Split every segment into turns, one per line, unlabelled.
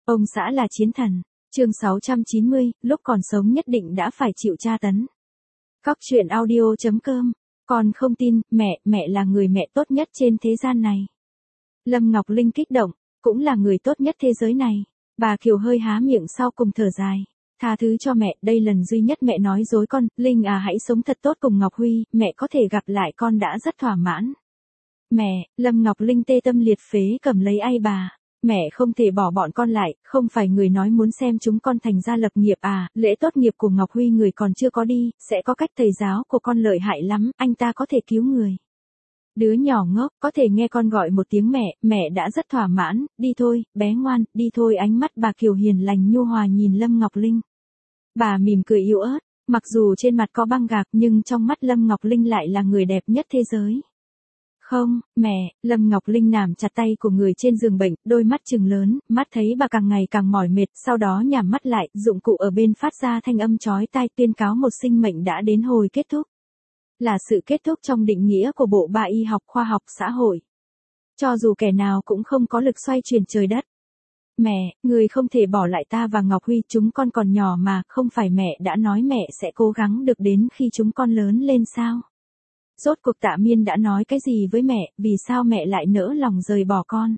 Ông xã là chiến thần. Chương 690, lúc còn sống nhất định đã phải chịu tra tấn. Cóc truyện audio.com. Con không tin, mẹ là người mẹ tốt nhất trên thế gian này. Lâm Ngọc Linh kích động, cũng là người tốt nhất thế giới này. Bà Kiều hơi há miệng sau cùng thở dài. Tha thứ cho mẹ, đây lần duy nhất mẹ nói dối con, Linh à hãy sống thật tốt cùng Ngọc Huy, mẹ có thể gặp lại con đã rất thỏa mãn. Mẹ, Lâm Ngọc Linh tê tâm liệt phế cầm lấy ai bà. Mẹ không thể bỏ bọn con lại, không phải người nói muốn xem chúng con thành gia lập nghiệp à, lễ tốt nghiệp của Ngọc Huy người còn chưa có đi, sẽ có cách thầy giáo của con lợi hại lắm, anh ta có thể cứu người. Đứa nhỏ ngốc, có thể nghe con gọi một tiếng mẹ đã rất thỏa mãn, đi thôi, bé ngoan, đi thôi. Ánh mắt bà Kiều hiền lành nhu hòa nhìn Lâm Ngọc Linh. Bà mỉm cười yếu ớt, mặc dù trên mặt có băng gạc nhưng trong mắt Lâm Ngọc Linh lại là người đẹp nhất thế giới. Không, mẹ, Lâm Ngọc Linh nắm chặt tay của người trên giường bệnh, đôi mắt trừng lớn, mắt thấy bà càng ngày càng mỏi mệt, sau đó nhắm mắt lại, dụng cụ ở bên phát ra thanh âm chói tai tuyên cáo một sinh mệnh đã đến hồi kết thúc. Là sự kết thúc trong định nghĩa của bộ ba y học khoa học xã hội. Cho dù kẻ nào cũng không có lực xoay chuyển trời đất. Mẹ, người không thể bỏ lại ta và Ngọc Huy, chúng con còn nhỏ mà, không phải mẹ đã nói mẹ sẽ cố gắng được đến khi chúng con lớn lên sao? Rốt cuộc Tạ Miên đã nói cái gì với mẹ, vì sao mẹ lại nỡ lòng rời bỏ con?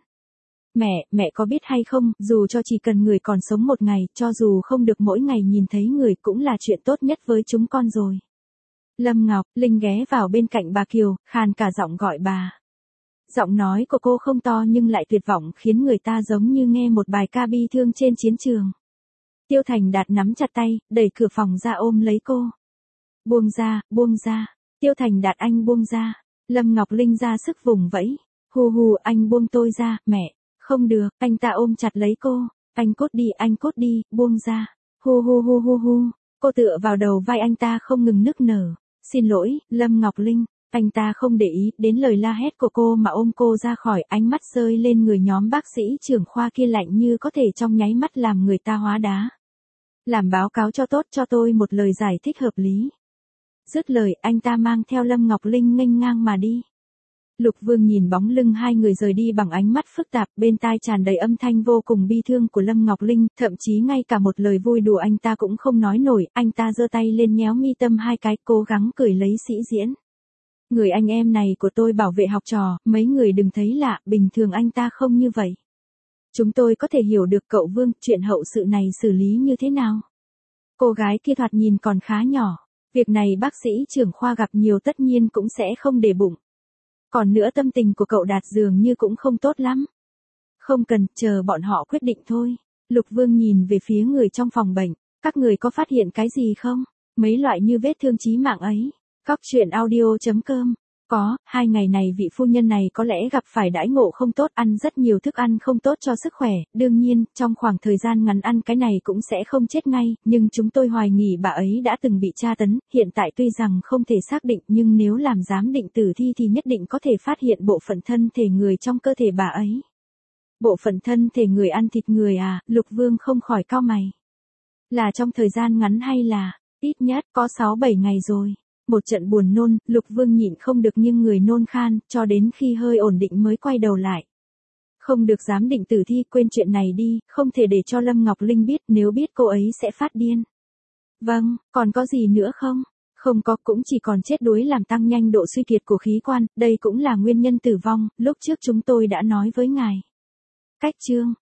Mẹ có biết hay không, dù cho chỉ cần người còn sống một ngày, cho dù không được mỗi ngày nhìn thấy người cũng là chuyện tốt nhất với chúng con rồi. Lâm Ngọc Linh ghé vào bên cạnh bà Kiều, khàn cả giọng gọi bà. Giọng nói của cô không to nhưng lại tuyệt vọng khiến người ta giống như nghe một bài ca bi thương trên chiến trường. Tiêu Thành Đạt nắm chặt tay, đẩy cửa phòng ra ôm lấy cô. Buông ra. Tiêu Thành Đạt anh buông ra. Lâm Ngọc Linh ra sức vùng vẫy. Hù anh buông tôi ra, mẹ. Không được, anh ta ôm chặt lấy cô. Anh cốt đi, buông ra. Hu. Cô tựa vào đầu vai anh ta không ngừng nức nở. Xin lỗi, Lâm Ngọc Linh. Anh ta không để ý đến lời la hét của cô mà ôm cô ra khỏi, ánh mắt rơi lên người nhóm bác sĩ trưởng khoa kia lạnh như có thể trong nháy mắt làm người ta hóa đá. Làm báo cáo cho tốt cho tôi một lời giải thích hợp lý. Dứt lời, anh ta mang theo Lâm Ngọc Linh nghênh ngang mà đi. Lục Vương nhìn bóng lưng hai người rời đi bằng ánh mắt phức tạp, bên tai tràn đầy âm thanh vô cùng bi thương của Lâm Ngọc Linh, thậm chí ngay cả một lời vui đùa anh ta cũng không nói nổi, anh ta giơ tay lên nhéo mi tâm hai cái, cố gắng cười lấy sĩ diễn. Người anh em này của tôi bảo vệ học trò, mấy người đừng thấy lạ, bình thường anh ta không như vậy. Chúng tôi có thể hiểu được cậu Vương, chuyện hậu sự này xử lý như thế nào. Cô gái kia thoạt nhìn còn khá nhỏ. Việc này bác sĩ trưởng khoa gặp nhiều tất nhiên cũng sẽ không để bụng. Còn nữa tâm tình của cậu Đạt dường như cũng không tốt lắm. Không cần, chờ bọn họ quyết định thôi. Lục Vương nhìn về phía người trong phòng bệnh. Các người có phát hiện cái gì không? Mấy loại như vết thương chí mạng ấy. Cóc truyện audio.com. Có, 2 ngày này vị phu nhân này có lẽ gặp phải đãi ngộ không tốt, ăn rất nhiều thức ăn không tốt cho sức khỏe, đương nhiên, trong khoảng thời gian ngắn ăn cái này cũng sẽ không chết ngay, nhưng chúng tôi hoài nghi bà ấy đã từng bị tra tấn, hiện tại tuy rằng không thể xác định nhưng nếu làm giám định tử thi thì nhất định có thể phát hiện bộ phận thân thể người trong cơ thể bà ấy. Bộ phận thân thể người ăn thịt người à, Lục Vương không khỏi cau mày. Là trong thời gian ngắn hay là, ít nhất có 6-7 ngày rồi. Một trận buồn nôn, Lục Vương nhịn không được nhưng người nôn khan, cho đến khi hơi ổn định mới quay đầu lại. Không được giám định tử thi, quên chuyện này đi, không thể để cho Lâm Ngọc Linh biết, nếu biết cô ấy sẽ phát điên. Vâng, còn có gì nữa không? Không có, cũng chỉ còn chết đuối làm tăng nhanh độ suy kiệt của khí quan, đây cũng là nguyên nhân tử vong, lúc trước chúng tôi đã nói với ngài. Cách chương